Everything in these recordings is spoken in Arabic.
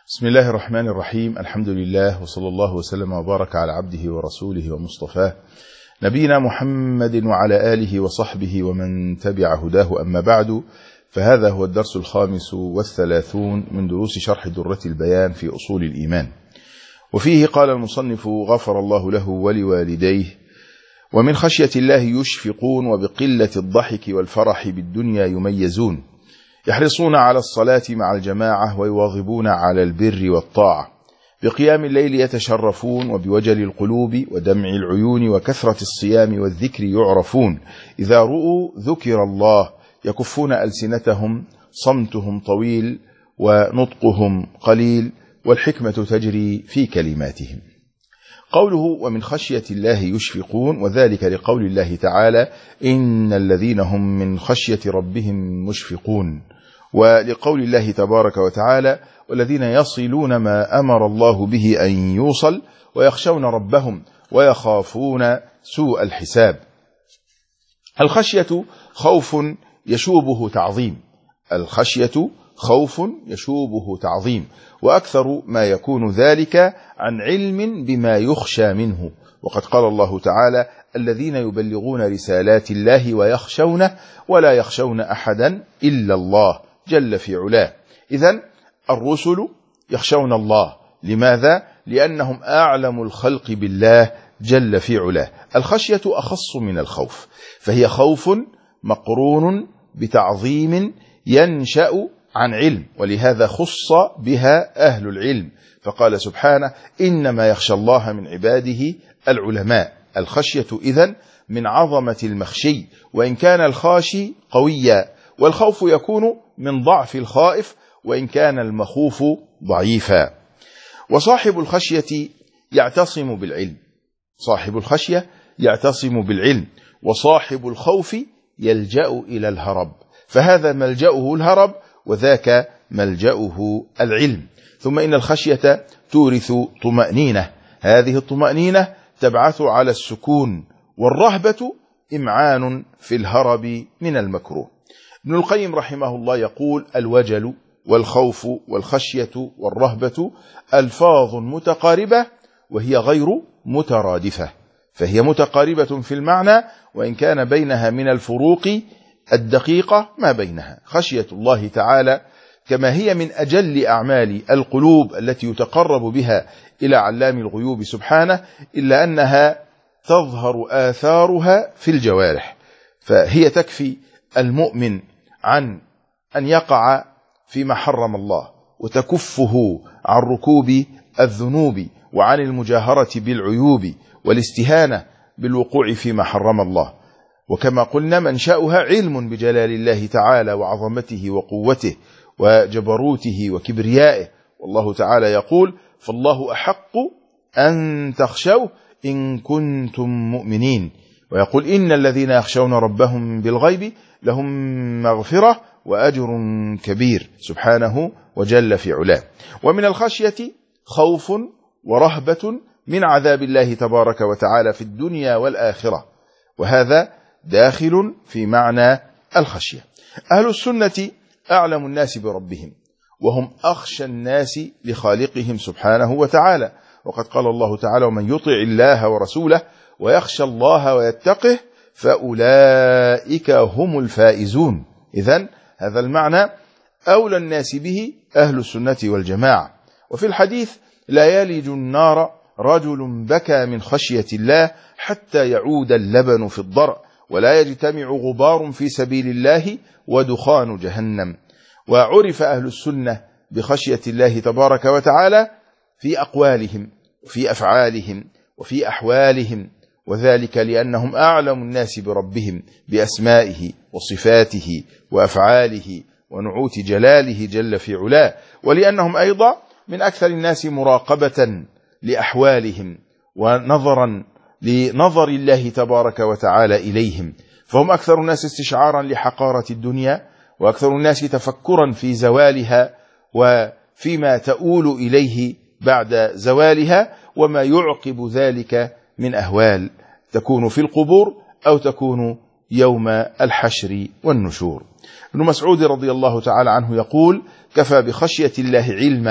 بسم الله الرحمن الرحيم. الحمد لله وصلى الله وسلم وبارك على عبده ورسوله ومصطفاه نبينا محمد وعلى آله وصحبه ومن تبع هداه. أما بعد، فهذا هو الدرس 35 من دروس شرح درة البيان في أصول الإيمان، وفيه قال المصنف غفر الله له ولوالديه: ومن خشية الله يشفقون، وبقلة الضحك والفرح بالدنيا يميزون، يحرصون على الصلاة مع الجماعة، ويواظبون على البر والطاعة، بقيام الليل يتشرفون، وبوجل القلوب ودمع العيون وكثرة الصيام والذكر يعرفون، إذا رؤوا ذكر الله يكفون ألسنتهم، صمتهم طويل ونطقهم قليل، والحكمة تجري في كلماتهم. قوله ومن خشية الله يشفقون، وذلك لقول الله تعالى: إن الذين هم من خشية ربهم مشفقون، ولقول الله تبارك وتعالى: والذين يصلون ما أمر الله به أن يوصل، ويخشون ربهم ويخافون سوء الحساب. الخشية خوف يشوبه تعظيم، الخشية خوف يشوبه تعظيم، وأكثر ما يكون ذلك عن علم بما يخشى منه. وقد قال الله تعالى: الذين يبلغون رسالات الله ويخشونه ولا يخشون أحدا إلا الله جل في علاه. إذن الرسل يخشون الله. لماذا؟ لأنهم أعلم الخلق بالله جل في علاه. الخشية أخص من الخوف، فهي خوف مقرون بتعظيم ينشأ عن علم، ولهذا خص بها أهل العلم، فقال سبحانه: إنما يخشى الله من عباده العلماء. الخشية إذن من عظمة المخشي، وإن كان الخاشي قويا، والخوف يكون من ضعف الخائف وإن كان المخوف ضعيفا. وصاحب الخشية يعتصم بالعلم، صاحب الخشية يعتصم بالعلم، وصاحب الخوف يلجأ إلى الهرب، فهذا ملجأه الهرب وذاك ملجأه العلم. ثم إن الخشية تورث طمأنينة، هذه الطمأنينة تبعث على السكون، والرهبة إمعان في الهرب من المكروه. ابن القيم رحمه الله يقول: الوجل والخوف والخشية والرهبة ألفاظ متقاربة وهي غير مترادفة، فهي متقاربة في المعنى وإن كان بينها من الفروق الدقيقة ما بينها. خشية الله تعالى كما هي من أجل أعمال القلوب التي يتقرب بها إلى علام الغيوب سبحانه، إلا أنها تظهر آثارها في الجوارح، فهي تكفي المؤمن عن أن يقع فيما حرم الله، وتكفه عن ركوب الذنوب، وعن المجاهرة بالعيوب، والاستهانة بالوقوع فيما حرم الله. وكما قلنا منشأها علم بجلال الله تعالى وعظمته وقوته وجبروته وكبريائه، والله تعالى يقول: فالله أحق أن تخشوه إن كنتم مؤمنين، ويقول: إن الذين يخشون ربهم بالغيب لهم مغفرة وأجر كبير سبحانه وجل في علاه. ومن الخشية خوف ورهبة من عذاب الله تبارك وتعالى في الدنيا والآخرة، وهذا داخل في معنى الخشية. أهل السنة أعلم الناس بربهم، وهم أخشى الناس لخالقهم سبحانه وتعالى، وقد قال الله تعالى: ومن يطع الله ورسوله ويخشى الله ويتقه فأولئك هم الفائزون. إذن هذا المعنى أولى الناس به أهل السنة والجماعة. وفي الحديث: لا يلج النار رجل بكى من خشية الله حتى يعود اللبن في الضرع، ولا يجتمع غبار في سبيل الله ودخان جهنم. وعرف أهل السنة بخشية الله تبارك وتعالى في أقوالهم وفي أفعالهم وفي أحوالهم، وذلك لأنهم أعلم الناس بربهم بأسمائه وصفاته وأفعاله ونعوت جلاله جل في علاه، ولأنهم أيضا من أكثر الناس مراقبة لأحوالهم ونظرا لنظر الله تبارك وتعالى إليهم، فهم أكثر الناس استشعارا لحقارة الدنيا، وأكثر الناس تفكرا في زوالها وفيما تؤول إليه بعد زوالها، وما يعقب ذلك من أهوال تكون في القبور أو تكون يوم الحشر والنشور. ابن مسعود رضي الله تعالى عنه يقول: كفى بخشية الله علما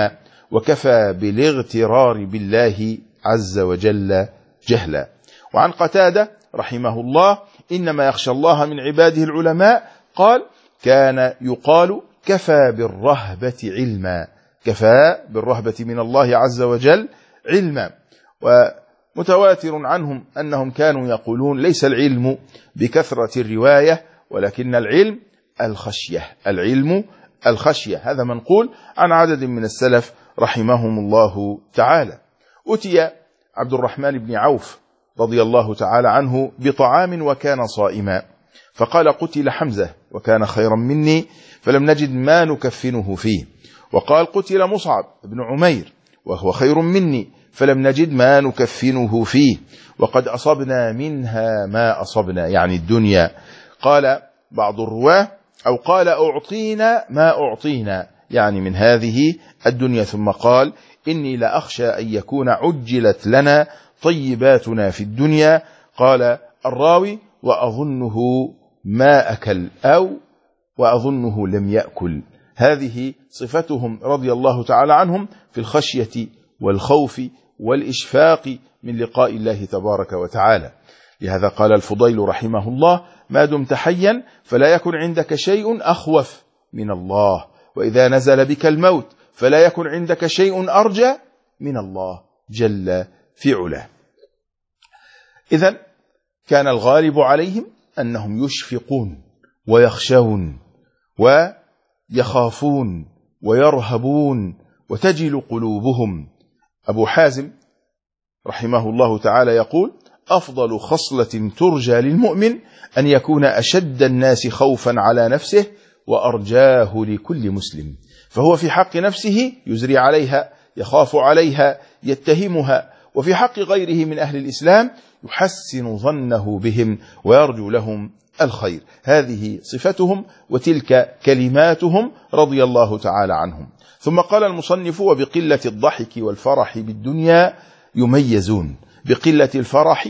وكفى بالاغترار بالله عز وجل جهلا. وعن قتادة رحمه الله: إنما يخشى الله من عباده العلماء. قال: كان يقال كفى بالرهبة علما، كفى بالرهبة من الله عز وجل علما. ومتواتر عنهم أنهم كانوا يقولون: ليس العلم بكثرة الرواية ولكن العلم الخشية، العلم الخشية. هذا منقول عن عدد من السلف رحمهم الله تعالى. أتي عبد الرحمن بن عوف رضي الله تعالى عنه بطعام وكان صائما، فقال: قتل حمزة وكان خيرا مني فلم نجد ما نكفنه فيه. وقال: قتل مصعب بن عمير وهو خير مني فلم نجد ما نكفنه فيه، وقد أصبنا منها ما أصبنا، يعني الدنيا. قال بعض الرواه: أو قال: أعطينا ما أعطينا، يعني من هذه الدنيا. ثم قال: إني لأخشى أن يكون عجلت لنا طيباتنا في الدنيا. قال الراوي: وأظنه ما أكل، أو وأظنه لم يأكل. هذه صفتهم رضي الله تعالى عنهم في الخشية والخوف والإشفاق من لقاء الله تبارك وتعالى. لهذا قال الفضيل رحمه الله: ما دمت حيا فلا يكن عندك شيء أخوف من الله، وإذا نزل بك الموت فلا يكن عندك شيء أرجى من الله جل في علاه. إذن كان الغالب عليهم أنهم يشفقون ويخشون ويخافون ويرهبون وتجل قلوبهم. أبو حازم رحمه الله تعالى يقول: أفضل خصلة ترجى للمؤمن أن يكون أشد الناس خوفا على نفسه وأرجاه لكل مسلم، فهو في حق نفسه يزري عليها، يخاف عليها، يتهمها، وفي حق غيره من أهل الإسلام يحسن ظنه بهم ويرجو لهم الخير. هذه صفتهم وتلك كلماتهم رضي الله تعالى عنهم. ثم قال المصنف: وبقلة الضحك والفرح بالدنيا يميزون. بقلة الفرح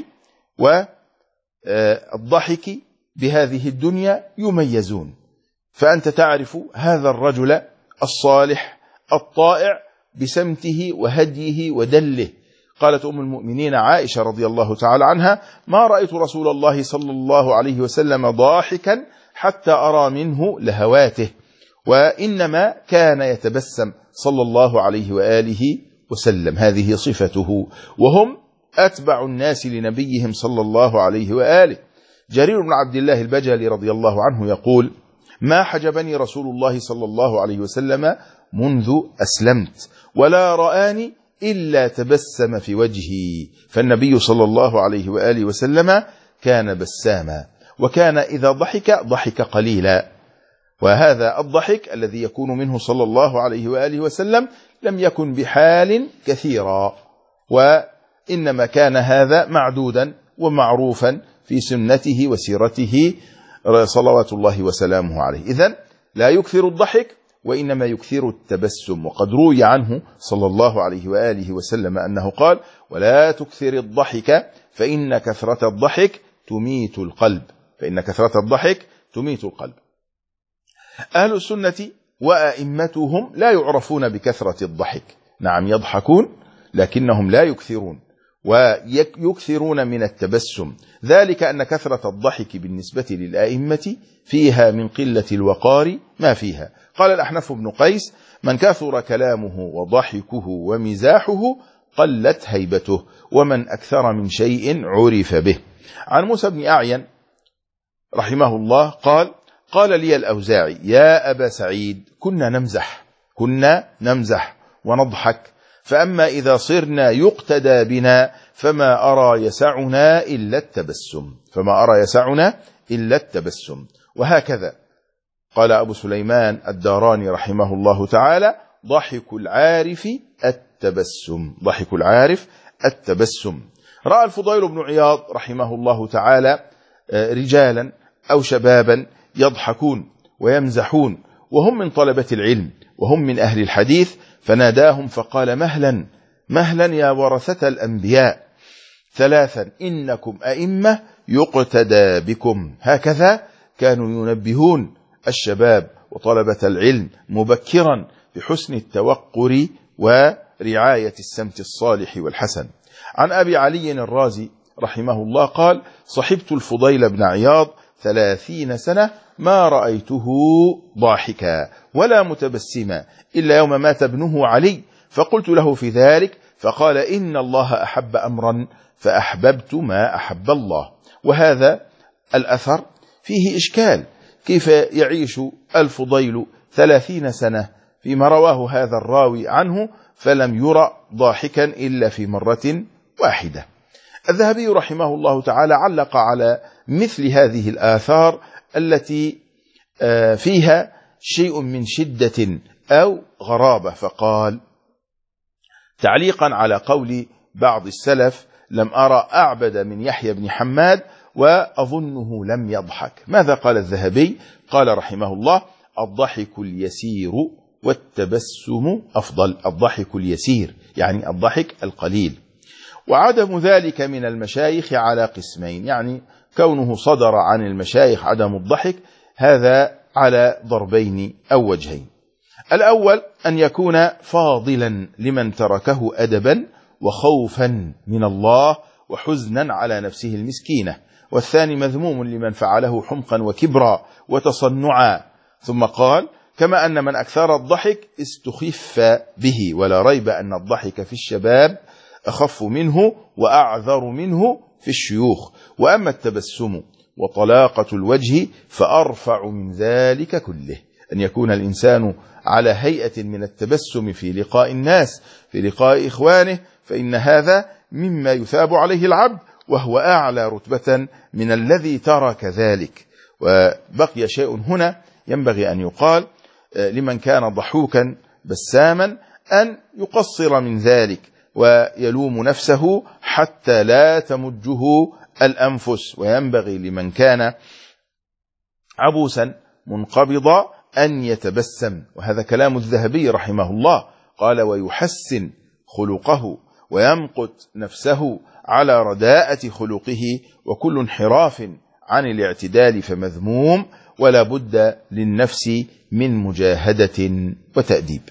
والضحك بهذه الدنيا يميزون. فأنت تعرف هذا الرجل الصالح الطائع بسمته وهديه ودله. قالت أم المؤمنين عائشة رضي الله تعالى عنها: ما رأيت رسول الله صلى الله عليه وسلم ضاحكا حتى أرى منه لهواته، وإنما كان يتبسم صلى الله عليه وآله وسلم. هذه صفته، وهم أتبع الناس لنبيهم صلى الله عليه وآله. جرير بن عبد الله البجلي رضي الله عنه يقول: ما حجبني رسول الله صلى الله عليه وسلم منذ أسلمت، ولا رآني إلا تبسم في وجهي. فالنبي صلى الله عليه وآله وسلم كان بساما، وكان إذا ضحك ضحك قليلا. وهذا الضحك الذي يكون منه صلى الله عليه وآله وسلم لم يكن بحال كثيرا، وإنما كان هذا معدودا ومعروفا في سنته وسيرته صلوات الله وسلامه عليه. إذن لا يكثر الضحك، وإنما يكثر التبسم. وقد روي عنه صلى الله عليه وآله وسلم أنه قال: ولا تكثر الضحك فإن كثرة الضحك تميت القلب، فإن كثرة الضحك تميت القلب. أهل السنة وأئمتهم لا يعرفون بكثرة الضحك. نعم يضحكون لكنهم لا يكثرون، ويكثرون من التبسم. ذلك أن كثرة الضحك بالنسبة للأئمة فيها من قلة الوقار ما فيها. قال الأحنف بن قيس: من كثر كلامه وضحكه ومزاحه قلت هيبته، ومن أكثر من شيء عرف به. عن موسى بن أعين رحمه الله قال: قال لي الأوزاعي: يا أبا سعيد، كنا نمزح ونضحك، فأما إذا صرنا يقتدى بنا فما أرى يسعنا إلا التبسم. وهكذا قال أبو سليمان الداراني رحمه الله تعالى: ضحك العارف التبسم. رأى الفضيل بن عياض رحمه الله تعالى رجالا أو شبابا يضحكون ويمزحون، وهم من طلبة العلم وهم من أهل الحديث، فناداهم فقال: مهلا يا ورثة الأنبياء، ثلاثا إنكم أئمة يقتدى بكم. هكذا كانوا ينبهون الشباب وطلبة العلم مبكرا بحسن التوقر ورعاية السمت الصالح والحسن. عن أبي علي الرازي رحمه الله قال: صحبت الفضيل بن عياض 30 سنة ما رأيته ضاحكا ولا متبسما إلا يوم مات ابنه علي، فقلت له في ذلك فقال: إن الله أحب أمرا فأحببت ما أحب الله. وهذا الأثر فيه إشكال، كيف يعيش الفضيل 30 سنة فيما رواه هذا الراوي عنه فلم يرى ضاحكا إلا في مرة واحدة؟ الذهبي رحمه الله تعالى علق على مثل هذه الآثار التي فيها شيء من شدة أو غرابة، فقال تعليقا على قول بعض السلف: لم أرى أعبد من يحيى بن حماد وأظنه لم يضحك. ماذا قال الذهبي؟ قال رحمه الله: الضحك اليسير والتبسم أفضل. الضحك اليسير يعني الضحك القليل. وعدم ذلك من المشايخ على قسمين، يعني كونه صدر عن المشايخ عدم الضحك هذا على ضربين أو وجهين. الأول أن يكون فاضلا لمن تركه أدبا وخوفا من الله وحزنا على نفسه المسكينة، والثاني مذموم لمن فعله حمقا وكبرا وتصنعا. ثم قال: كما أن من أكثر الضحك استخف به، ولا ريب أن الضحك في الشباب أخف منه وأعذر منه في الشيوخ، وأما التبسم وطلاقة الوجه فأرفع من ذلك كله. أن يكون الإنسان على هيئة من التبسم في لقاء الناس، في لقاء إخوانه، فإن هذا مما يثاب عليه العبد، وهو أعلى رتبة من الذي ترك ذلك. وبقي شيء هنا ينبغي أن يقال لمن كان ضحوكا بساما أن يقصر من ذلك ويلوم نفسه حتى لا تمجه الأنفس، وينبغي لمن كان عبوسا منقبضا أن يتبسم. وهذا كلام الذهبي رحمه الله، قال: ويحسن خلقه ويمقت نفسه على رداءة خلقه، وكل انحراف عن الاعتدال فمذموم، ولا بد للنفس من مجاهدة وتأديب.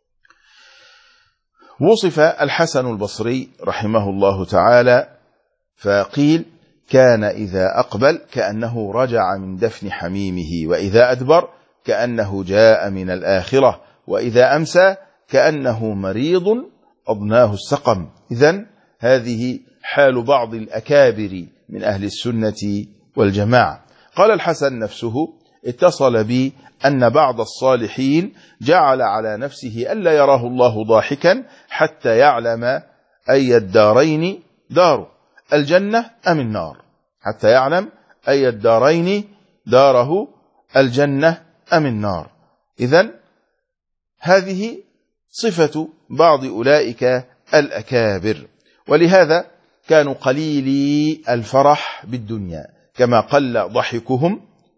وصف الحسن البصري رحمه الله تعالى فقيل: كان إذا أقبل كأنه رجع من دفن حميمه، وإذا أدبر كأنه جاء من الآخرة، وإذا أمسى كأنه مريض أضناه السقم. إذن هذه حال بعض الأكابر من أهل السنة والجماعة. قال الحسن نفسه: اتصل بي أن بعض الصالحين جعل على نفسه ألا يراه الله ضاحكا حتى يعلم أي الدارين داره، الجنة أم النار، حتى يعلم أي الدارين داره، الجنة أم النار. إذن هذه صفة بعض أولئك الأكابر، ولهذا كانوا قليلي الفرح بالدنيا، كما قل ضحكهم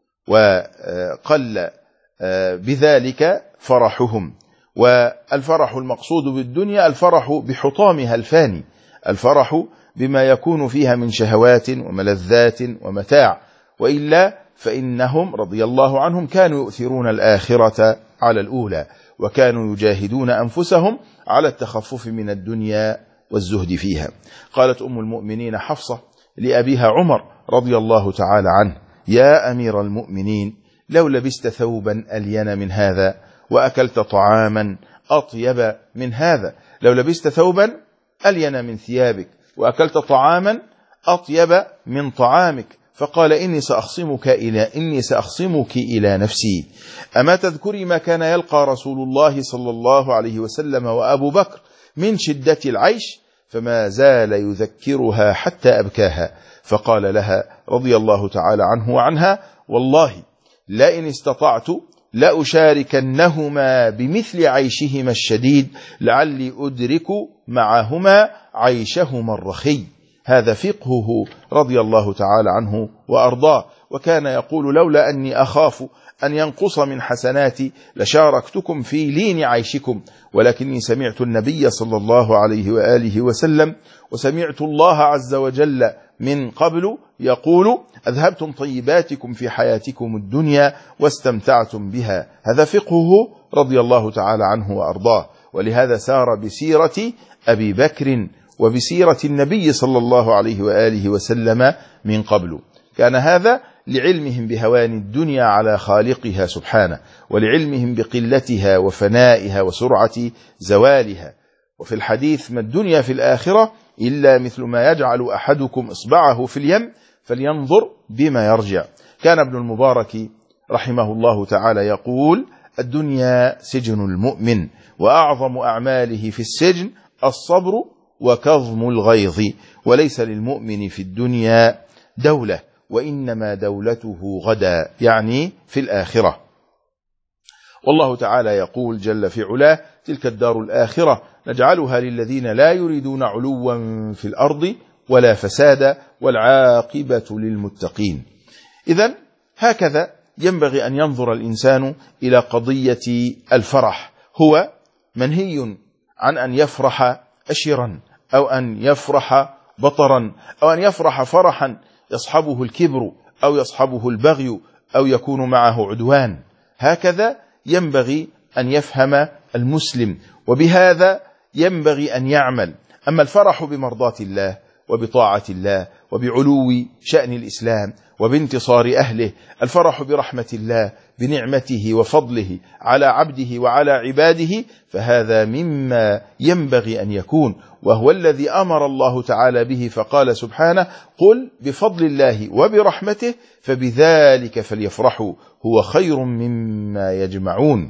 وقل بذلك فرحهم. والفرح المقصود بالدنيا الفرح بحطامها الفاني، الفرح بما يكون فيها من شهوات وملذات ومتاع، وإلا فإنهم رضي الله عنهم كانوا يؤثرون الآخرة على الأولى، وكانوا يجاهدون أنفسهم على التخفف من الدنيا والزهد فيها. قالت أم المؤمنين حفصة لأبيها عمر رضي الله تعالى عنه: يا أمير المؤمنين، لو لبست ثوبا ألين من هذا وأكلت طعاما أطيب من هذا. لو لبست ثوبا ألين من ثيابك وأكلت طعاما أطيب من طعامك. فقال: إني سأخصمك إلى نفسي. أما تذكري ما كان يلقى رسول الله صلى الله عليه وسلم وأبو بكر من شدة العيش؟ فما زال يذكرها حتى أبكاها. فقال لها رضي الله تعالى عنه وعنها: والله لئن استطعت لأشاركنهما بمثل عيشهما الشديد لعلي أدرك معهما عيشهما الرخي. هذا فقهه رضي الله تعالى عنه وأرضاه. وكان يقول: لولا أني أخاف أن ينقص من حسناتي لشاركتكم في لين عيشكم، ولكني سمعت النبي صلى الله عليه وآله وسلم وسمعت الله عز وجل من قبل يقول: أذهبتم طيباتكم في حياتكم الدنيا واستمتعتم بها. هذا فقهه رضي الله تعالى عنه وأرضاه. ولهذا سار بسيرة أبي بكر وبسيرة النبي صلى الله عليه وآله وسلم من قبل. كان هذا لعلمهم بهوان الدنيا على خالقها سبحانه، ولعلمهم بقلتها وفنائها وسرعة زوالها. وفي الحديث: ما الدنيا في الآخرة إلا مثل ما يجعل أحدكم إصبعه في اليم فلينظر بما يرجع. كان ابن المبارك رحمه الله تعالى يقول: الدنيا سجن المؤمن، وأعظم أعماله في السجن الصبر وكظم الغيظ، وليس للمؤمن في الدنيا دولة، وإنما دولته غدا، يعني في الآخرة. والله تعالى يقول جل في علاه: تلك الدار الآخرة نجعلها للذين لا يريدون علوا في الأرض ولا فسادا والعاقبة للمتقين. إذن هكذا ينبغي أن ينظر الإنسان إلى قضية الفرح. هو منهي عن أن يفرح أشرا، أو أن يفرح بطرا، أو أن يفرح فرحا يصحبه الكبر أو يصحبه البغي أو يكون معه عدوان. هكذا ينبغي أن يفهم المسلم، وبهذا ينبغي أن يعمل. أما الفرح بمرضاة الله وبطاعة الله وبعلو شأن الإسلام وبانتصار أهله، الفرح برحمة الله بنعمته وفضله على عبده وعلى عباده، فهذا مما ينبغي أن يكون، وهو الذي أمر الله تعالى به، فقال سبحانه: قل بفضل الله وبرحمته فبذلك فليفرحوا هو خير مما يجمعون.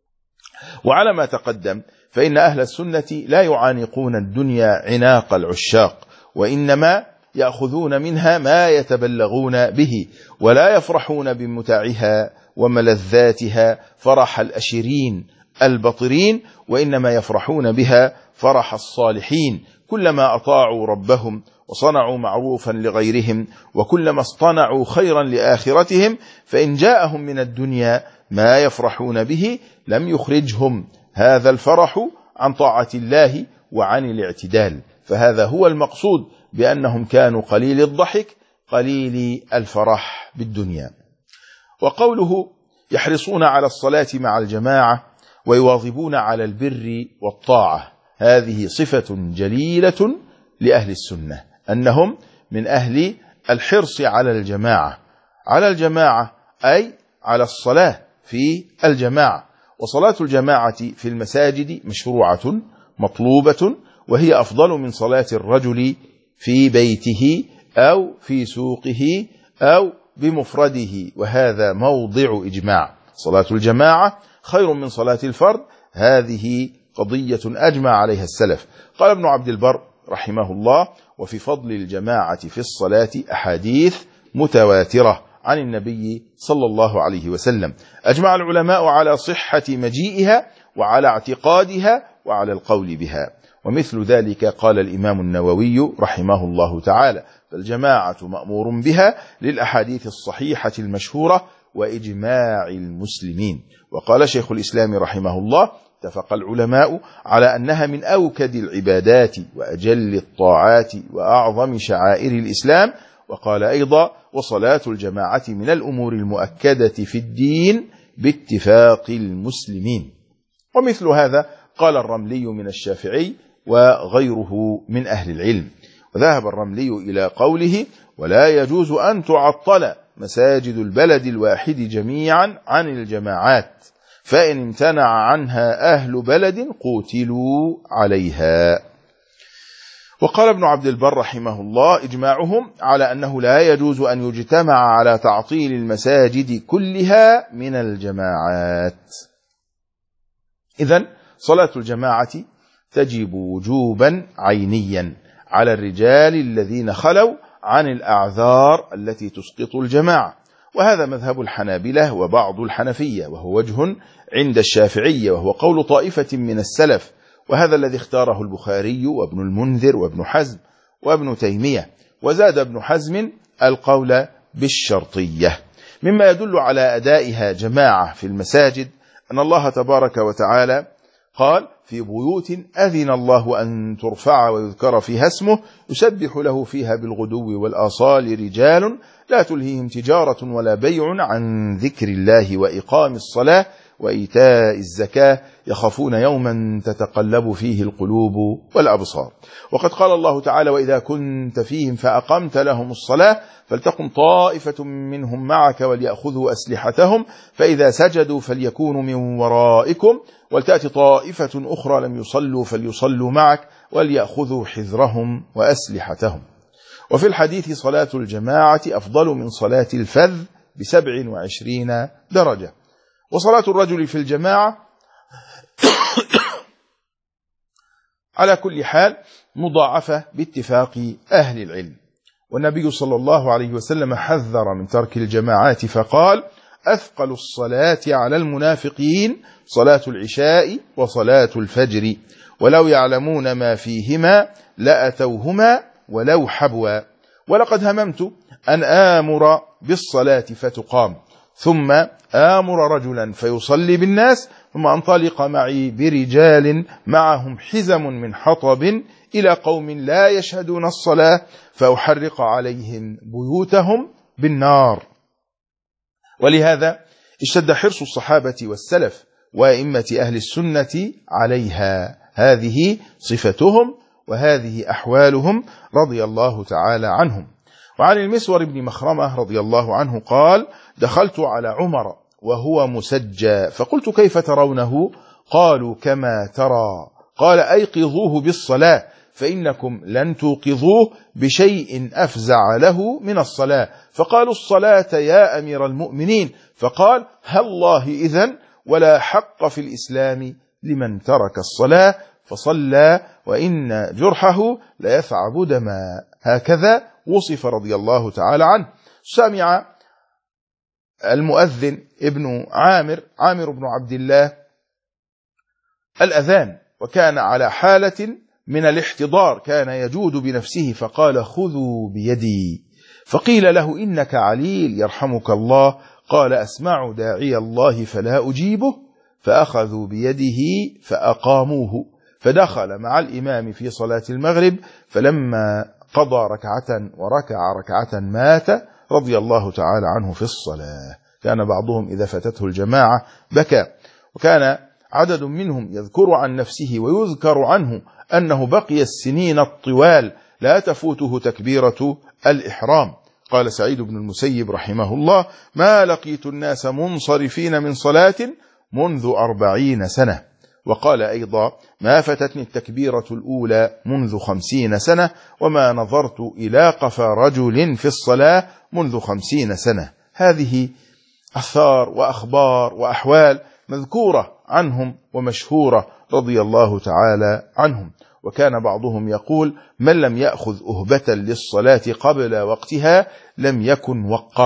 وعلى ما تقدم فإن أهل السنة لا يعانقون الدنيا عناق العشاق، وإنما يأخذون منها ما يتبلغون به، ولا يفرحون بمتاعها وملذاتها فرح الأشرين البطرين، وإنما يفرحون بها فرح الصالحين، كلما أطاعوا ربهم وصنعوا معروفا لغيرهم، وكلما اصطنعوا خيرا لآخرتهم، فإن جاءهم من الدنيا ما يفرحون به لم يخرجهم هذا الفرح عن طاعة الله وعن الاعتدال. فهذا هو المقصود بأنهم كانوا قليل الضحك قليل الفرح بالدنيا. وقوله: يحرصون على الصلاة مع الجماعة ويواظبون على البر والطاعة، هذه صفة جليلة لأهل السنة، أنهم من أهل الحرص على الجماعة، على الجماعة أي على الصلاة في الجماعة. وصلاة الجماعة في المساجد مشروعة مطلوبة، وهي أفضل من صلاة الرجل في بيته أو في سوقه أو بمفرده، وهذا موضع إجماع. صلاة الجماعة خير من صلاة الفرد، هذه قضية أجمع عليها السلف. قال ابن عبد البر رحمه الله: وفي فضل الجماعة في الصلاة أحاديث متواترة عن النبي صلى الله عليه وسلم، أجمع العلماء على صحة مجيئها وعلى اعتقادها وعلى القول بها. ومثل ذلك قال الإمام النووي رحمه الله تعالى: فالجماعة مأمور بها للأحاديث الصحيحة المشهورة وإجماع المسلمين. وقال شيخ الإسلام رحمه الله: اتفق العلماء على أنها من أوكد العبادات وأجل الطاعات وأعظم شعائر الإسلام. وقال أيضا: وصلاة الجماعة من الأمور المؤكدة في الدين باتفاق المسلمين. ومثل هذا قال الرملي من الشافعي وغيره من أهل العلم. وذهب الرملي إلى قوله: ولا يجوز أن تعطل مساجد البلد الواحد جميعا عن الجماعات، فإن امتنع عنها أهل بلد قوتلوا عليها. وقال ابن عبد البر رحمه الله: إجماعهم على أنه لا يجوز أن يجتمع على تعطيل المساجد كلها من الجماعات. إذن صلاة الجماعة تجب وجوبا عينيا على الرجال الذين خلوا عن الأعذار التي تسقط الجماعة، وهذا مذهب الحنابلة وبعض الحنفية، وهو وجه عند الشافعية، وهو قول طائفة من السلف، وهذا الذي اختاره البخاري وابن المنذر وابن حزم وابن تيمية. وزاد ابن حزم القول بالشرطية. مما يدل على أدائها جماعة في المساجد أن الله تبارك وتعالى قال: في بيوت أذن الله أن ترفع ويذكر فيها اسمه يسبح له فيها بالغدو والآصال رجال لا تلهيهم تجارة ولا بيع عن ذكر الله وإقام الصلاة وإيتاء الزكاة يخافون يوما تتقلب فيه القلوب والأبصار. وقد قال الله تعالى: وإذا كنت فيهم فأقمت لهم الصلاة فلتقم طائفة منهم معك وليأخذوا أسلحتهم فإذا سجدوا فليكونوا من ورائكم ولتأتي طائفة أخرى لم يصلوا فليصلوا معك وليأخذوا حذرهم وأسلحتهم. وفي الحديث: صلاة الجماعة أفضل من صلاة الفذ ب27 درجة. وصلاة الرجل في الجماعة على كل حال مضاعفة باتفاق أهل العلم. والنبي صلى الله عليه وسلم حذر من ترك الجماعات فقال: أثقل الصلاة على المنافقين صلاة العشاء وصلاة الفجر ولو يعلمون ما فيهما لأتوهما ولو حبوا. ولقد هممت أن آمر بالصلاة فتقام ثم آمر رجلا فيصلي بالناس ثم أنطلق معي برجال معهم حزم من حطب إلى قوم لا يشهدون الصلاة فأحرق عليهم بيوتهم بالنار. ولهذا اشتد حرص الصحابة والسلف وأئمة أهل السنة عليها. هذه صفتهم وهذه أحوالهم رضي الله تعالى عنهم. وعن المسور بن مخرمة رضي الله عنه قال: دخلت على عمر وهو مسجى فقلت: كيف ترونه؟ قالوا: كما ترى. قال: أيقظوه بالصلاة فإنكم لن توقظوه بشيء أفزع له من الصلاة. فقالوا: الصلاة يا أمير المؤمنين. فقال: هالله إذن ولا حق في الإسلام لمن ترك الصلاة فصلى وإن جرحه ليثعب دما. هكذا وصف رضي الله تعالى عنه. سمع المؤذن ابن عامر بن عبد الله الأذان وكان على حالة من الاحتضار، كان يجود بنفسه فقال: خذوا بيدي. فقيل له: إنك عليل يرحمك الله. قال: أسمع داعي الله فلا أجيبه. فأخذوا بيده فأقاموه فدخل مع الإمام في صلاة المغرب فلما قضى ركعة وركع ركعة مات رضي الله تعالى عنه في الصلاة. كان بعضهم إذا فاتته الجماعة بكى. وكان عدد منهم يذكر عن نفسه ويذكر عنه أنه بقي السنين الطوال لا تفوته تكبيرة الإحرام. قال سعيد بن المسيب رحمه الله: ما لقيت الناس منصرفين من صلاة منذ 40 سنة. وقال أيضا: ما فتتني التكبيرة الأولى منذ 50 سنة وما نظرت إلى قفا رجل في الصلاة منذ 50 سنة. هذه أثار وأخبار وأحوال مذكورة عنهم ومشهورة رضي الله تعالى عنهم. وكان بعضهم يقول: من لم يأخذ أهبة للصلاة قبل وقتها لم يكن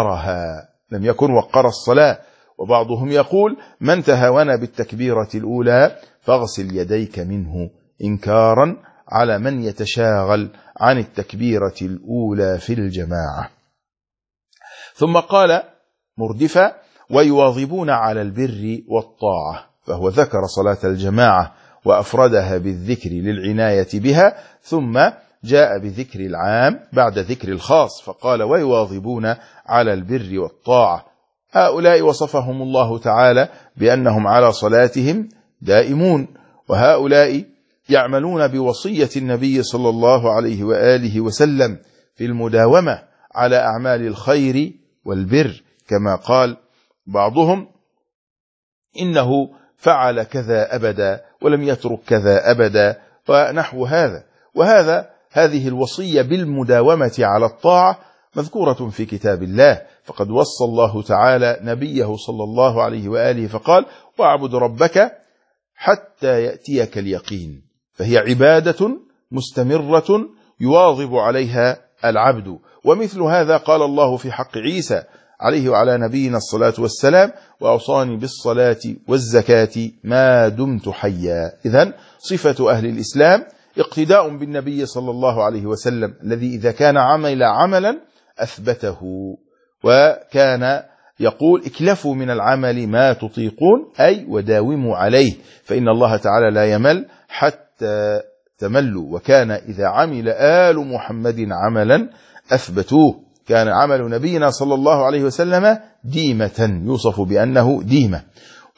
وقر الصلاة. وبعضهم يقول: من تهاون بالتكبيرة الأولى فاغسل يديك منه، إنكارا على من يتشاغل عن التكبيرة الأولى في الجماعة. ثم قال مردفا: ويواظبون على البر والطاعة. فهو ذكر صلاة الجماعة وأفردها بالذكر للعناية بها، ثم جاء بذكر العام بعد ذكر الخاص فقال: ويواظبون على البر والطاعة. هؤلاء وصفهم الله تعالى بأنهم على صلاتهم دائمون، وهؤلاء يعملون بوصية النبي صلى الله عليه وآله وسلم في المداومة على أعمال الخير والبر، كما قال بعضهم: إنه فعل كذا أبدا ولم يترك كذا أبدا، ونحو هذا. هذه الوصية بالمداومة على الطاعة مذكورة في كتاب الله. فقد وصى الله تعالى نبيه صلى الله عليه وآله فقال: واعبد ربك حتى يأتيك اليقين. فهي عبادة مستمرة يواظب عليها العبد. ومثل هذا قال الله في حق عيسى عليه وعلى نبينا الصلاة والسلام: وأوصاني بالصلاة والزكاة ما دمت حيا. إذن صفة أهل الإسلام اقتداء بالنبي صلى الله عليه وسلم الذي إذا كان عمل عملا أثبته، وكان يقول: اكلفوا من العمل ما تطيقون، أي وداوموا عليه، فإن الله تعالى لا يمل حتى تملوا. وكان إذا عمل آل محمد عملا أثبتوه. كان عمل نبينا صلى الله عليه وسلم ديمة، يوصف بأنه ديمة.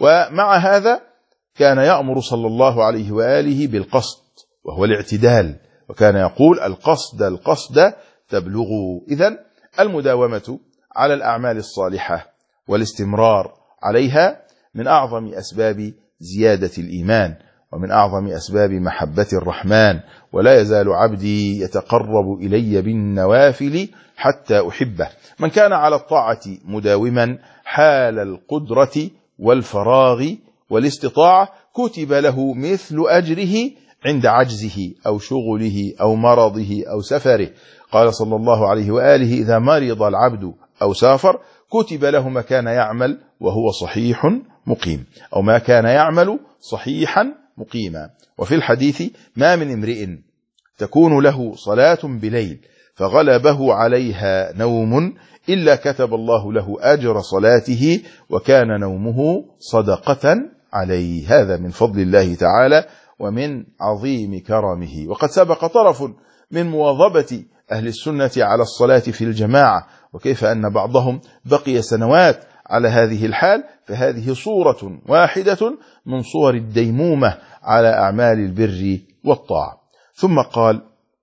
ومع هذا كان يأمر صلى الله عليه وآله بالقصد وهو الاعتدال، وكان يقول القصد تبلغوا. إذن المداومة على الأعمال الصالحة والاستمرار عليها من أعظم أسباب زيادة الإيمان ومن أعظم أسباب محبة الرحمن. ولا يزال عبدي يتقرب إلي بالنوافل حتى أحبه. من كان على الطاعة مداوما حال القدرة والفراغ والاستطاعة كتب له مثل أجره عند عجزه أو شغله أو مرضه أو سفره. قال صلى الله عليه وآله: إذا مرض العبد أو سافر كتب له ما كان يعمل وهو صحيح مقيم، أو ما كان يعمل صحيحا مقيما. وفي الحديث: ما من امرئ تكون له صلاة بليل فغلبه عليها نوم إلا كتب الله له أجر صلاته وكان نومه صدقة عليه. هذا من فضل الله تعالى ومن عظيم كرمه. وقد سبق طرف من مواظبة أهل السنة على الصلاة في الجماعة، وكيف أن بعضهم بقي سنوات على هذه الحال، فهذه صورة واحدة من صور الديمومة على أعمال البر والطاعة. ثم قال: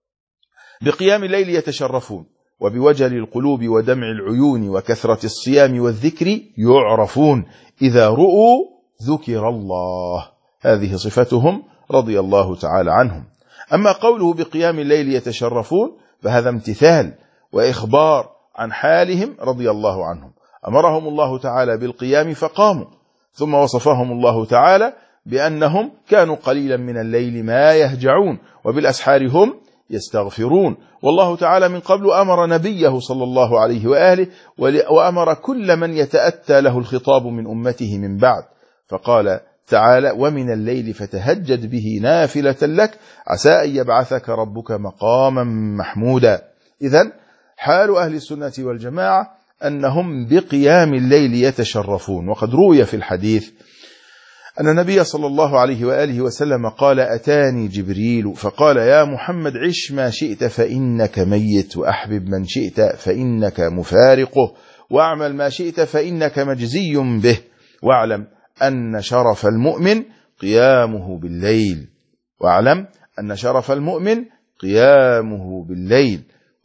بقيام الليل يتشرفون، وبوجل القلوب ودمع العيون وكثرة الصيام والذكر يعرفون، إذا رؤوا ذكر الله. هذه صفتهم رضي الله تعالى عنهم. أما قوله بقيام الليل يتشرفون فهذا امتثال وإخبار عن حالهم رضي الله عنهم. أمرهم الله تعالى بالقيام فقاموا، ثم وصفهم الله تعالى بأنهم كانوا قليلا من الليل ما يهجعون وبالأسحار هم يستغفرون. والله تعالى من قبل أمر نبيه صلى الله عليه وآله وأمر كل من يتأتى له الخطاب من أمته من بعد، فقال تعالى: ومن الليل فتهجد به نافلة لك عسى أن يبعثك ربك مقاما محمودا. إذن حال أهل السنة والجماعة أنهم بقيام الليل يتشرفون. وقد روي في الحديث أن النبي صلى الله عليه وآله وسلم قال: أتاني جبريل فقال: يا محمد عش ما شئت فإنك ميت، وأحبب من شئت فإنك مفارقه، واعمل ما شئت فإنك مجزي به، واعلم أن شرف المؤمن قيامه بالليل، واعلم أن شرف المؤمن قيامه بالليل،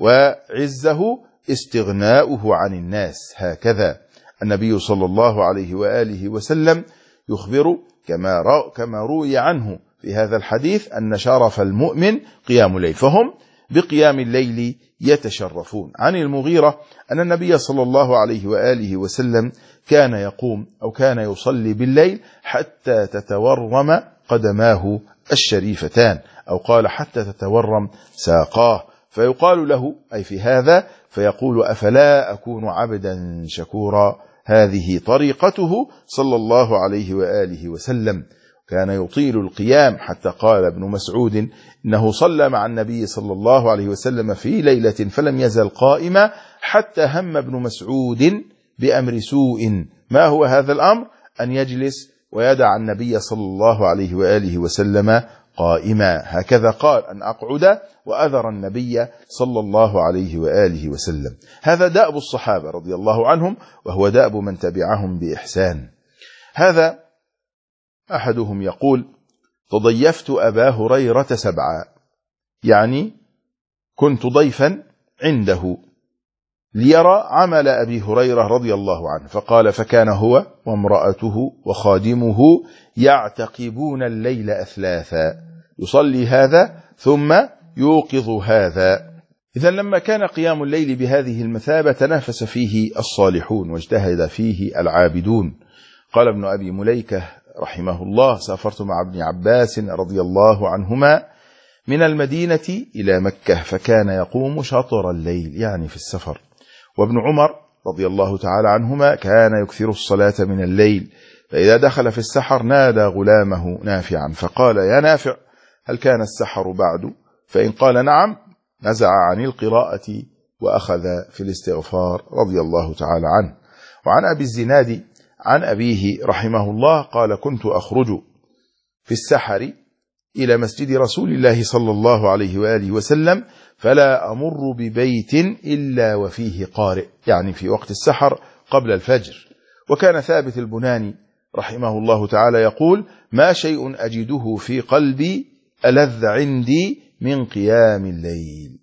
وعزه استغناؤه عن الناس. هكذا النبي صلى الله عليه وآله وسلم يخبر كما روي عنه في هذا الحديث أن شرف المؤمن قيام الليل، فهم بقيام الليل يتشرفون. عن المغيرة أن النبي صلى الله عليه وآله وسلم كان يقوم أو كان يصلي بالليل حتى تتورم قدماه الشريفتان، أو قال حتى تتورم ساقاه، فيقال له أي في هذا فيقول: أفلا أكون عبدا شكورا. هذه طريقته صلى الله عليه وآله وسلم. كان يطيل القيام حتى قال ابن مسعود إنه صلى مع النبي صلى الله عليه وسلم في ليلة فلم يزل قائما حتى هم ابن مسعود بأمر سوء. ما هو هذا الأمر؟ أن يجلس ويدع النبي صلى الله عليه وآله وسلم قائما. هكذا قال: أن أقعد وأذر النبي صلى الله عليه وآله وسلم. هذا دأب الصحابة رضي الله عنهم، وهو دأب من تبعهم بإحسان. هذا أحدهم يقول: تضيفت أبا هريرة 7، يعني كنت ضيفا عنده ليرى عمل أبي هريرة رضي الله عنه، فقال: فكان هو وامرأته وخادمه يعتقبون الليل أثلاثا، يصلي هذا ثم يوقظ هذا. إذن لما كان قيام الليل بهذه المثابة تنافس فيه الصالحون واجتهد فيه العابدون. قال ابن أبي مليكة رحمه الله: سافرت مع ابن عباس رضي الله عنهما من المدينة إلى مكة، فكان يقوم شطر الليل يعني في السفر. وابن عمر رضي الله تعالى عنهما كان يكثر الصلاة من الليل، فإذا دخل في السحر نادى غلامه نافعا فقال: يا نافع هل كان السحر بعد؟ فإن قال نعم نزع عن القراءة وأخذ في الاستغفار رضي الله تعالى عنه. وعن أبي الزناد عن أبيه رحمه الله قال: كنت أخرج في السحر إلى مسجد رسول الله صلى الله عليه وآله وسلم فلا أمر ببيت إلا وفيه قارئ، يعني في وقت السحر قبل الفجر. وكان ثابت البناني رحمه الله تعالى يقول: ما شيء أجده في قلبي ألذ عندي من قيام الليل.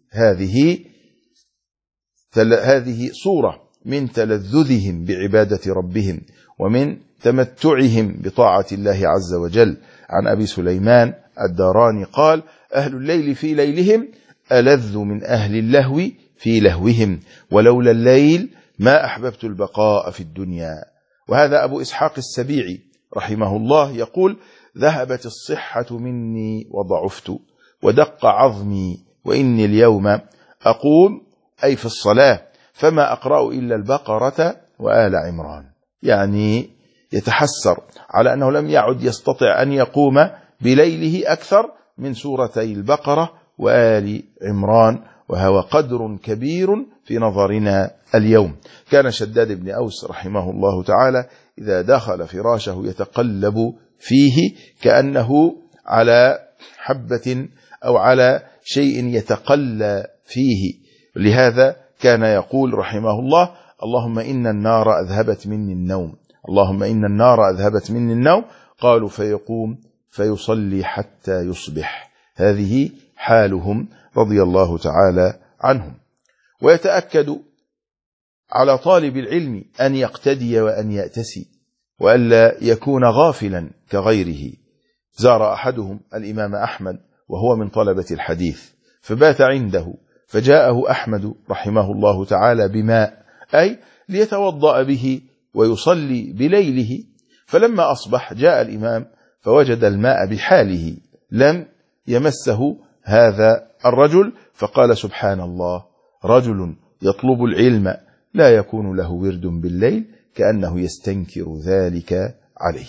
هذه صورة من تلذذهم بعبادة ربهم ومن تمتعهم بطاعة الله عز وجل. عن أبي سليمان الداراني قال: أهل الليل في ليلهم ألذ من أهل اللهو في لهوهم، ولولا الليل ما أحببت البقاء في الدنيا. وهذا أبو إسحاق السبيعي رحمه الله يقول: ذهبت الصحة مني وضعفت ودق عظمي، وإني اليوم أقوم أي في الصلاة فما أقرأ إلا البقرة وآل عمران. يعني يتحسر على أنه لم يعد يستطيع أن يقوم بليله أكثر من سورتي البقرة وآل عمران، وهو قدر كبير في نظرنا اليوم. كان شداد بن أوس رحمه الله تعالى إذا دخل فراشه يتقلب فيه كأنه على حبة أو على شيء يتقلى فيه. لهذا كان يقول رحمه الله: اللهم إن النار أذهبت مني النوم، اللهم إن النار أذهبت مني النوم. قالوا: فيقوم فيصلي حتى يصبح. هذه حالهم رضي الله تعالى عنهم. ويتأكد على طالب العلم أن يقتدي وأن يأتسي وألا يكون غافلا كغيره. زار أحدهم الإمام أحمد وهو من طلبة الحديث، فبات عنده، فجاءه أحمد رحمه الله تعالى بماء، أي ليتوضأ به ويصلي بليله. فلما أصبح جاء الإمام فوجد الماء بحاله لم يمسه هذا الرجل، فقال: سبحان الله، رجل يطلب العلم لا يكون له ورد بالليل، كأنه يستنكر ذلك عليه.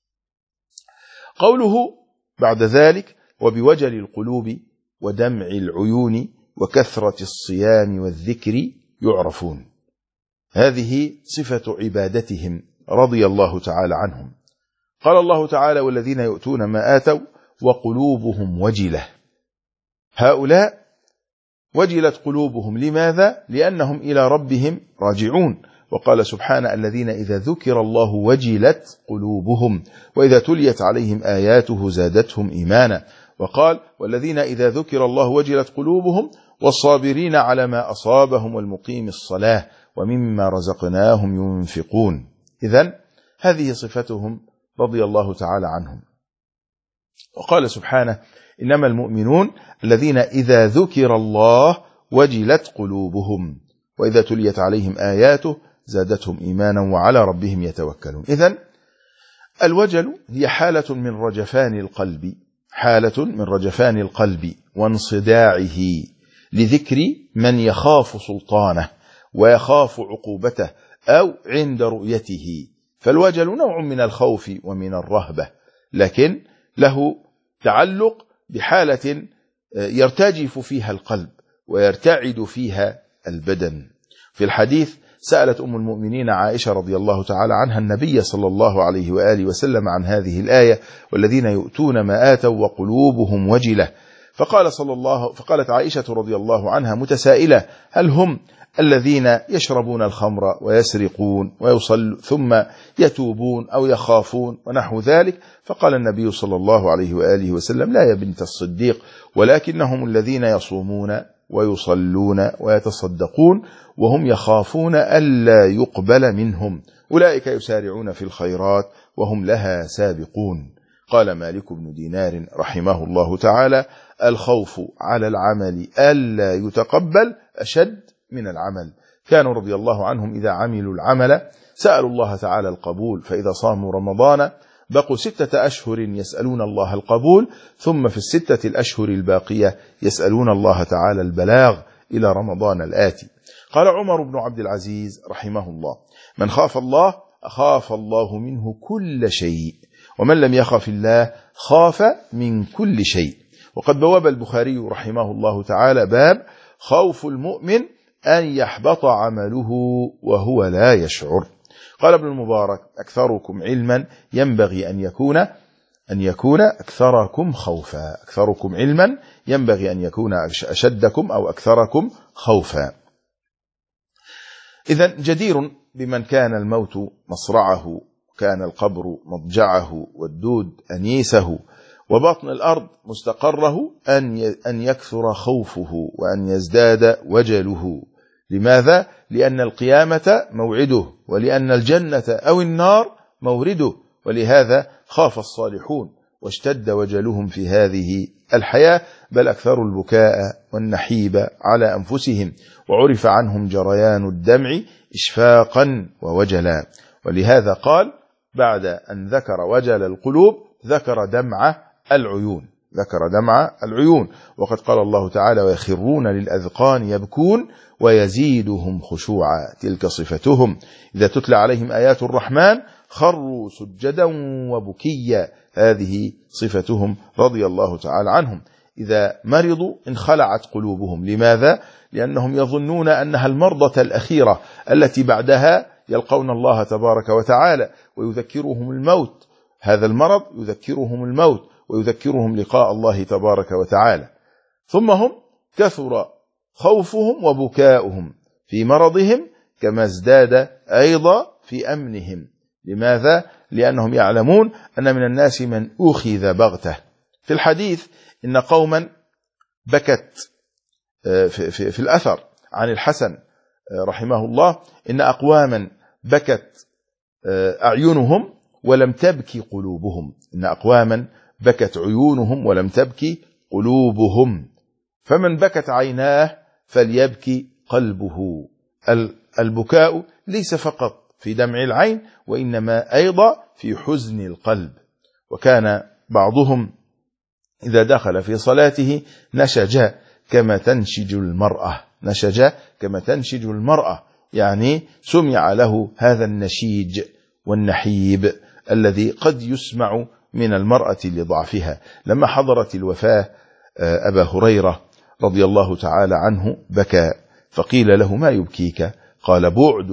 قوله بعد ذلك: وبوجل القلوب ودمع العيون وكثرة الصيام والذكر يعرفون. هذه صفة عبادتهم رضي الله تعالى عنهم. قال الله تعالى: والذين يؤتون ما آتوا وقلوبهم وجلة. هؤلاء وجلت قلوبهم، لماذا؟ لأنهم إلى ربهم راجعون. وقال سبحانه: الذين إذا ذكر الله وجلت قلوبهم وإذا تليت عليهم آياته زادتهم إيمانا. وقال: والذين إذا ذكر الله وجلت قلوبهم والصابرين على ما أصابهم والمقيم الصلاة ومما رزقناهم ينفقون. إذن هذه صفتهم رضي الله تعالى عنهم. وقال سبحانه: إنما المؤمنون الذين إذا ذكر الله وجلت قلوبهم وإذا تليت عليهم آياته زادتهم إيمانا وعلى ربهم يتوكلون. إذن الوجل هي حالة من رجفان القلب، حالة من رجفان القلب وانصداعه لذكر من يخاف سلطانه ويخاف عقوبته أو عند رؤيته. فالوجل نوع من الخوف ومن الرهبة، لكن له تعلق بحالة يرتجف فيها القلب ويرتعد فيها البدن. في الحديث سألت أم المؤمنين عائشة رضي الله تعالى عنها النبي صلى الله عليه وآله وسلم عن هذه الآية: والذين يؤتون ما آتوا وقلوبهم وجلة. فقالت عائشة رضي الله عنها متسائلة: هل هم الذين يشربون الخمر ويسرقون ويصلون ثم يتوبون أو يخافون ونحو ذلك؟ فقال النبي صلى الله عليه وآله وسلم: لا يا بنت الصديق، ولكنهم الذين يصومون ويصلون ويتصدقون وهم يخافون ألا يقبل منهم، أولئك يسارعون في الخيرات وهم لها سابقون. قال مالك بن دينار رحمه الله تعالى: الخوف على العمل ألا يتقبل أشد من العمل. كانوا رضي الله عنهم إذا عملوا العمل سألوا الله تعالى القبول، فإذا صاموا رمضان بقوا 6 أشهر يسألون الله القبول، ثم في 6 الأشهر الباقية يسألون الله تعالى البلاغ إلى رمضان الآتي. قال عمر بن عبد العزيز رحمه الله: من خاف الله أخاف الله منه كل شيء، ومن لم يخف الله خاف من كل شيء. وقد بواب البخاري رحمه الله تعالى باب خوف المؤمن أن يحبط عمله وهو لا يشعر. قال ابن المبارك: أكثركم علما ينبغي أن يكون أكثركم خوفا. أكثركم علما ينبغي أن يكون أشدكم أو أكثركم خوفا. إذن جدير بمن كان الموت مصرعه كان القبر مضجعه والدود أنيسه، وبطن الأرض مستقره، أن يكثر خوفه وأن يزداد وجله. لماذا؟ لأن القيامة موعده، ولأن الجنة أو النار مورده، ولهذا خاف الصالحون واشتد وجلهم في هذه الحياة، بل أكثر البكاء والنحيب على أنفسهم، وعرف عنهم جريان الدمع إشفاقا ووجلا. ولهذا قال بعد أن ذكر وجل القلوب ذكر دمع العيون، وقد قال الله تعالى: ويخرون للأذقان يبكون ويزيدهم خشوعا. تلك صفتهم، إذا تتلى عليهم آيات الرحمن خروا سجدا وبكيا. هذه صفتهم رضي الله تعالى عنهم. إذا مرضوا انخلعت قلوبهم. لماذا؟ لأنهم يظنون أنها المرضة الأخيرة التي بعدها يلقون الله تبارك وتعالى ويذكرهم الموت. هذا المرض يذكرهم الموت ويذكرهم لقاء الله تبارك وتعالى. ثم هم كثر خوفهم وبكاؤهم في مرضهم، كما ازداد أيضا في أمنهم. لماذا؟ لأنهم يعلمون أن من الناس من أخذ بغته. في الحديث إن قوما بكت في الأثر عن الحسن رحمه الله، إن أقواما بكت أعينهم ولم تبكي قلوبهم. إن أقواما بكت عيونهم ولم تبكي قلوبهم، فمن بكت عيناه فليبكي قلبه. البكاء ليس فقط في دمع العين، وإنما أيضا في حزن القلب. وكان بعضهم إذا دخل في صلاته نشج كما تنشج المرأة، يعني سمع له هذا النشيج والنحيب الذي قد يسمع من المرأة لضعفها. لما حضرت الوفاة أبا هريرة رضي الله تعالى عنه بكى، فقيل له: ما يبكيك؟ قال: بعد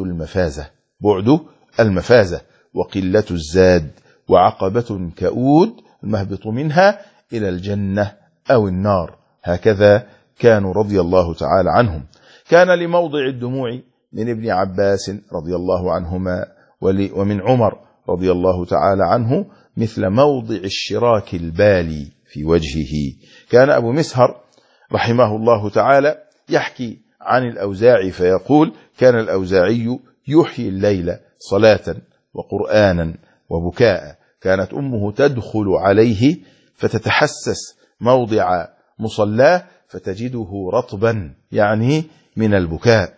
المفازة وقلة الزاد وعقبة كؤود المهبط منها إلى الجنة أو النار. هكذا كانوا رضي الله تعالى عنهم. كان لموضع الدموع من ابن عباس رضي الله عنهما ومن عمر رضي الله تعالى عنه مثل موضع الشراك البالي في وجهه. كان أبو مسهر رحمه الله تعالى يحكي عن الأوزاعي فيقول: كان الأوزاعي يحيي الليل صلاة وقرآنا وبكاء. كانت أمه تدخل عليه فتتحسس موضع مصلاه فتجده رطبا، يعني من البكاء.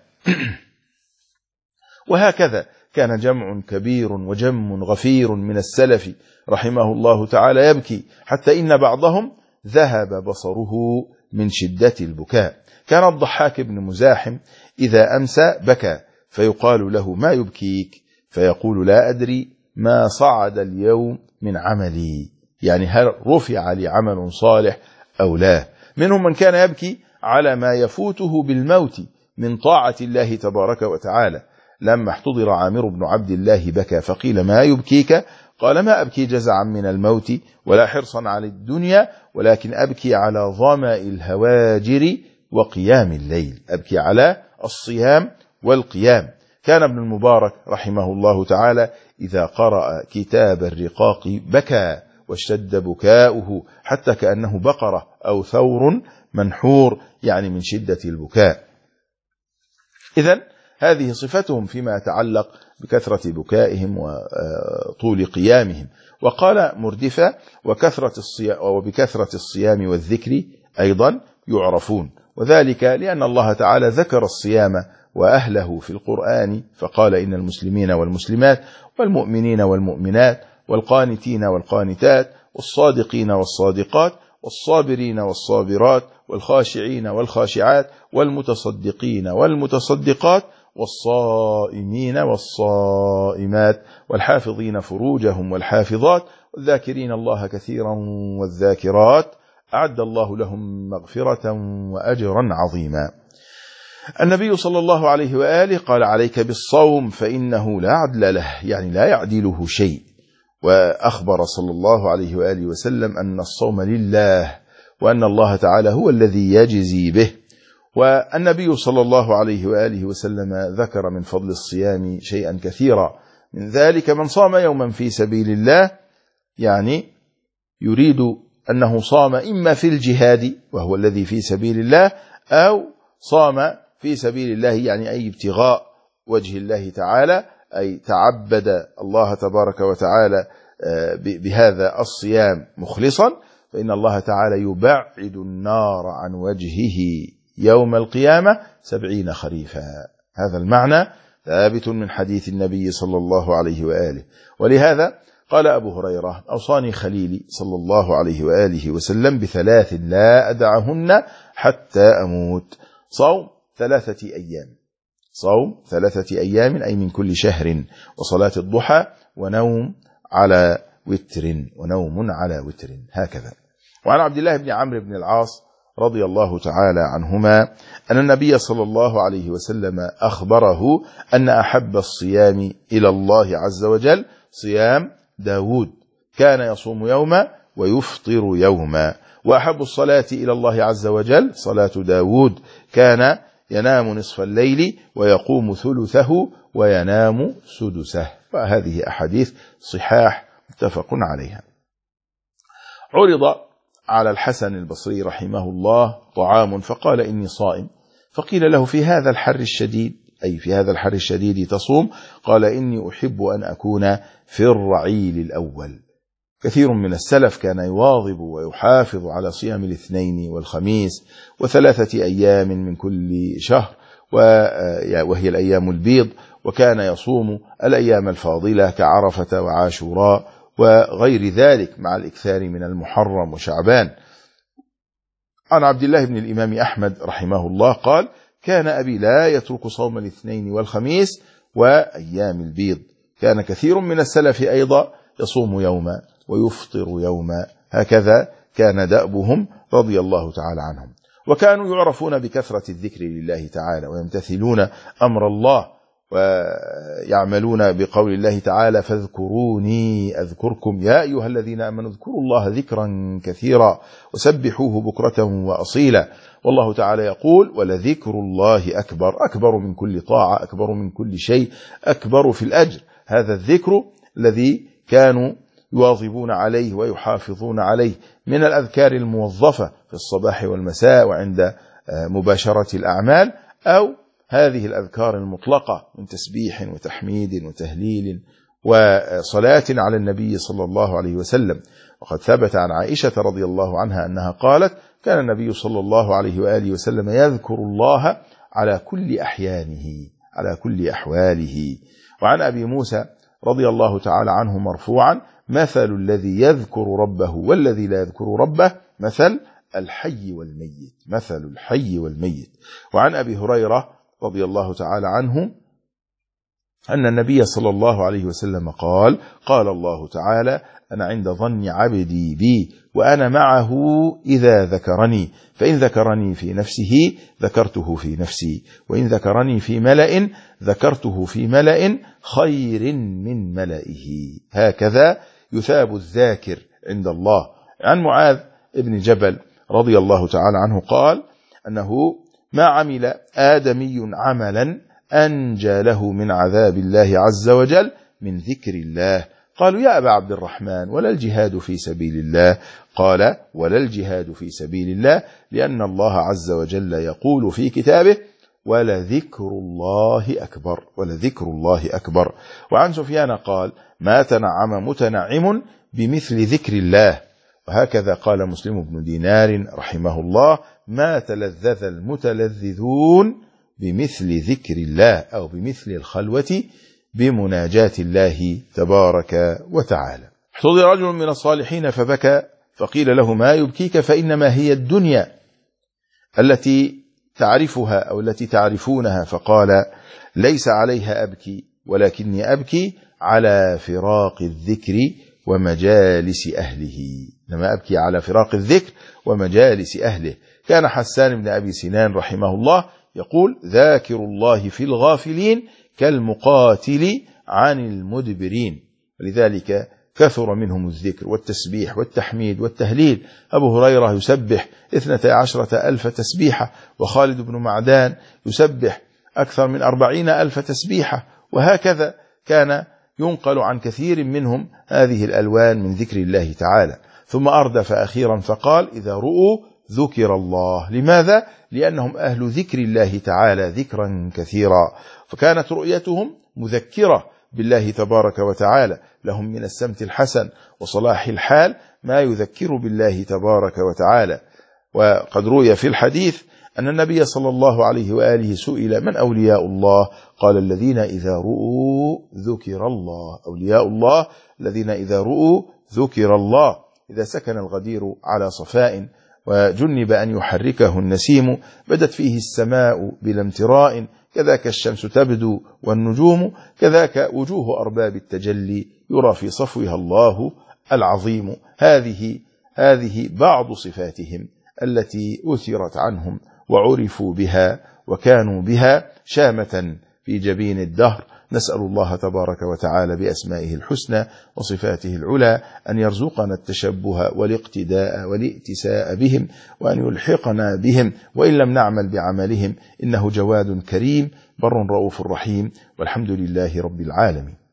وهكذا كان جمع كبير وجم غفير من السلف رحمه الله تعالى يبكي، حتى إن بعضهم ذهب بصره من شدة البكاء. كان الضحاك بن مزاحم إذا أمسى بكى، فيقال له: ما يبكيك؟ فيقول: لا أدري ما صعد اليوم من عملي، يعني هل رفع لي عمل صالح أو لا. منهم من كان يبكي على ما يفوته بالموت من طاعة الله تبارك وتعالى. لما احتضر عامر بن عبد الله بكى، فقيل: ما يبكيك؟ قال: ما أبكي جزعا من الموت ولا حرصا على الدنيا، ولكن أبكي على ظمأ الهواجر وقيام الليل. أبكي على الصيام والقيام. كان ابن المبارك رحمه الله تعالى إذا قرأ كتاب الرقاق بكى، واشتد بكاؤه حتى كأنه بقرة أو ثور منحور، يعني من شدة البكاء. إذن هذه صفتهم فيما يتعلق بكثرة بكائهم وطول قيامهم. وقال مردفة: وبكثرة الصيام والذكر أيضا يعرفون، وذلك لأن الله تعالى ذكر الصيام وأهله في القرآن، فقال: إن المسلمين والمسلمات والمؤمنين والمؤمنات والقانتين والقانتات والصادقين والصادقات والصابرين والصابرات والخاشعين والخاشعات والمتصدقين والمتصدقات والصائمين والصائمات والحافظين فروجهم والحافظات والذاكرين الله كثيرا والذاكرات أعد الله لهم مغفرة وأجرا عظيما. النبي صلى الله عليه وآله قال: عليك بالصوم فإنه لا عدل له، يعني لا يعدله شيء. وأخبر صلى الله عليه وآله وسلم أن الصوم لله، وأن الله تعالى هو الذي يجزي به. والنبي صلى الله عليه وآله وسلم ذكر من فضل الصيام شيئا كثيرا، من ذلك من صام يوما في سبيل الله، يعني يريد أنه صام إما في الجهاد وهو الذي في سبيل الله، أو صام في سبيل الله يعني أي ابتغاء وجه الله تعالى، أي تعبد الله تبارك وتعالى بهذا الصيام مخلصا، فإن الله تعالى يبعد النار عن وجهه يوم القيامة 70 خريفا. هذا المعنى ثابت من حديث النبي صلى الله عليه وآله. ولهذا قال أبو هريرة: أوصاني خليلي صلى الله عليه وآله وسلم ب3 لا أدعهن حتى أموت: صوم 3 أيام، صوم 3 أيام أي من كل شهر، وصلاة الضحى، ونوم على وتر، هكذا. وعن عبد الله بن عمرو بن العاص رضي الله تعالى عنهما أن النبي صلى الله عليه وسلم أخبره أن أحب الصيام إلى الله عز وجل صيام داود، كان يصوم يوما ويفطر يوما، وأحب الصلاة إلى الله عز وجل صلاة داود، كان ينام نصف الليل ويقوم ثلثه وينام سدسه. وهذه أحاديث صحاح متفق عليها. عرض على الحسن البصري رحمه الله طعام فقال: إني صائم. فقيل له: في هذا الحر الشديد، أي في هذا الحر الشديد تصوم؟ قال: إني أحب أن أكون في الرعيل الأول. كثير من السلف كان يواظب ويحافظ على صيام الاثنين والخميس و3 أيام من كل شهر، وهي الأيام البيض، وكان يصوم الأيام الفاضلة كعرفة وعاشوراء وغير ذلك، مع الإكثار من المحرم وشعبان. عن عبد الله بن الإمام أحمد رحمه الله قال: كان أبي لا يترك صوم الاثنين والخميس وأيام البيض. كان كثير من السلف أيضا يصوم يوما ويفطر يوما، هكذا كان دأبهم رضي الله تعالى عنهم. وكانوا يعرفون بكثرة الذكر لله تعالى، ويمتثلون أمر الله، ويعملون بقول الله تعالى: فاذكروني أذكركم يا أيها الذين آمنوا اذكروا الله ذكرا كثيرا وسبحوه بكرة وأصيلا. والله تعالى يقول: ولذكر الله أكبر، أكبر من كل طاعة، أكبر من كل شيء، أكبر في الأجر. هذا الذكر الذي كانوا يواظبون عليه ويحافظون عليه من الأذكار الموظفة في الصباح والمساء وعند مباشرة الأعمال، أو هذه الأذكار المطلقة من تسبيح وتحميد وتهليل وصلاة على النبي صلى الله عليه وسلم. وقد ثبت عن عائشة رضي الله عنها أنها قالت: كان النبي صلى الله عليه وآله وسلم يذكر الله على كل أحيانه، على كل أحواله. وعن أبي موسى رضي الله تعالى عنه مرفوعا: مثل الذي يذكر ربه والذي لا يذكر ربه مثل الحي والميت، مثل الحي والميت. وعن أبي هريرة رضي الله تعالى عنه أن النبي صلى الله عليه وسلم قال: قال الله تعالى: أنا عند ظن عبدي بي وأنا معه إذا ذكرني، فإن ذكرني في نفسه ذكرته في نفسي، وإن ذكرني في ملأ ذكرته في ملأ خير من ملئه. هكذا يثاب الذاكر عند الله. عن معاذ بن جبل رضي الله تعالى عنه قال أنه ما عمل آدمي عملا أنجى له من عذاب الله عز وجل من ذكر الله. قالوا: يا أبا عبد الرحمن، ولا الجهاد في سبيل الله؟ قال: ولا الجهاد في سبيل الله، لأن الله عز وجل يقول في كتابه: ولذكر الله أكبر، ولذكر الله أكبر. وعن سفيان قال: ما تنعم متنعم بمثل ذكر الله. وهكذا قال مسلم بن دينار رحمه الله: ما تلذذ المتلذذون بمثل ذكر الله، أو بمثل الخلوة بمناجاة الله تبارك وتعالى. احتضر رجل من الصالحين فبكى، فقيل له: ما يبكيك؟ فإنما هي الدنيا التي تعرفها أو التي تعرفونها. فقال: ليس عليها أبكي، ولكني أبكي على فراق الذكر ومجالس أهله. لما أبكي على فراق الذكر ومجالس أهله. كان حسان بن أبي سنان رحمه الله يقول: ذاكر الله في الغافلين كالمقاتل عن المدبرين. ولذلك كثر منهم الذكر والتسبيح والتحميد والتهليل. أبو هريرة يسبح 12,000 تسبيحة، وخالد بن معدان يسبح أكثر من 40,000 تسبيحة. وهكذا كان ينقل عن كثير منهم هذه الألوان من ذكر الله تعالى. ثم أردف أخيرا فقال: إذا رؤوا ذكر الله. لماذا؟ لأنهم أهل ذكر الله تعالى ذكرا كثيرا، فكانت رؤيتهم مذكرة بالله تبارك وتعالى، لهم من السمت الحسن وصلاح الحال ما يذكر بالله تبارك وتعالى. وقد روي في الحديث أن النبي صلى الله عليه وآله سئل: من أولياء الله؟ قال: الذين إذا رؤوا ذكر الله. أولياء الله الذين إذا رؤوا ذكر الله. إذا سكن الغدير على صفاء وجنب أن يحركه النسيم بدت فيه السماء بلا امتراء، كذاك الشمس تبدو والنجوم، كذاك وجوه أرباب التجلي يرى في صفوها الله العظيم. هذه بعض صفاتهم التي أثرت عنهم وعرفوا بها وكانوا بها شامة في جبين الدهر. نسأل الله تبارك وتعالى بأسمائه الحسنى وصفاته العلى أن يرزقنا التشبه والاقتداء والائتساء بهم، وأن يلحقنا بهم وإن لم نعمل بعملهم، إنه جواد كريم بر رؤوف رحيم، والحمد لله رب العالمين.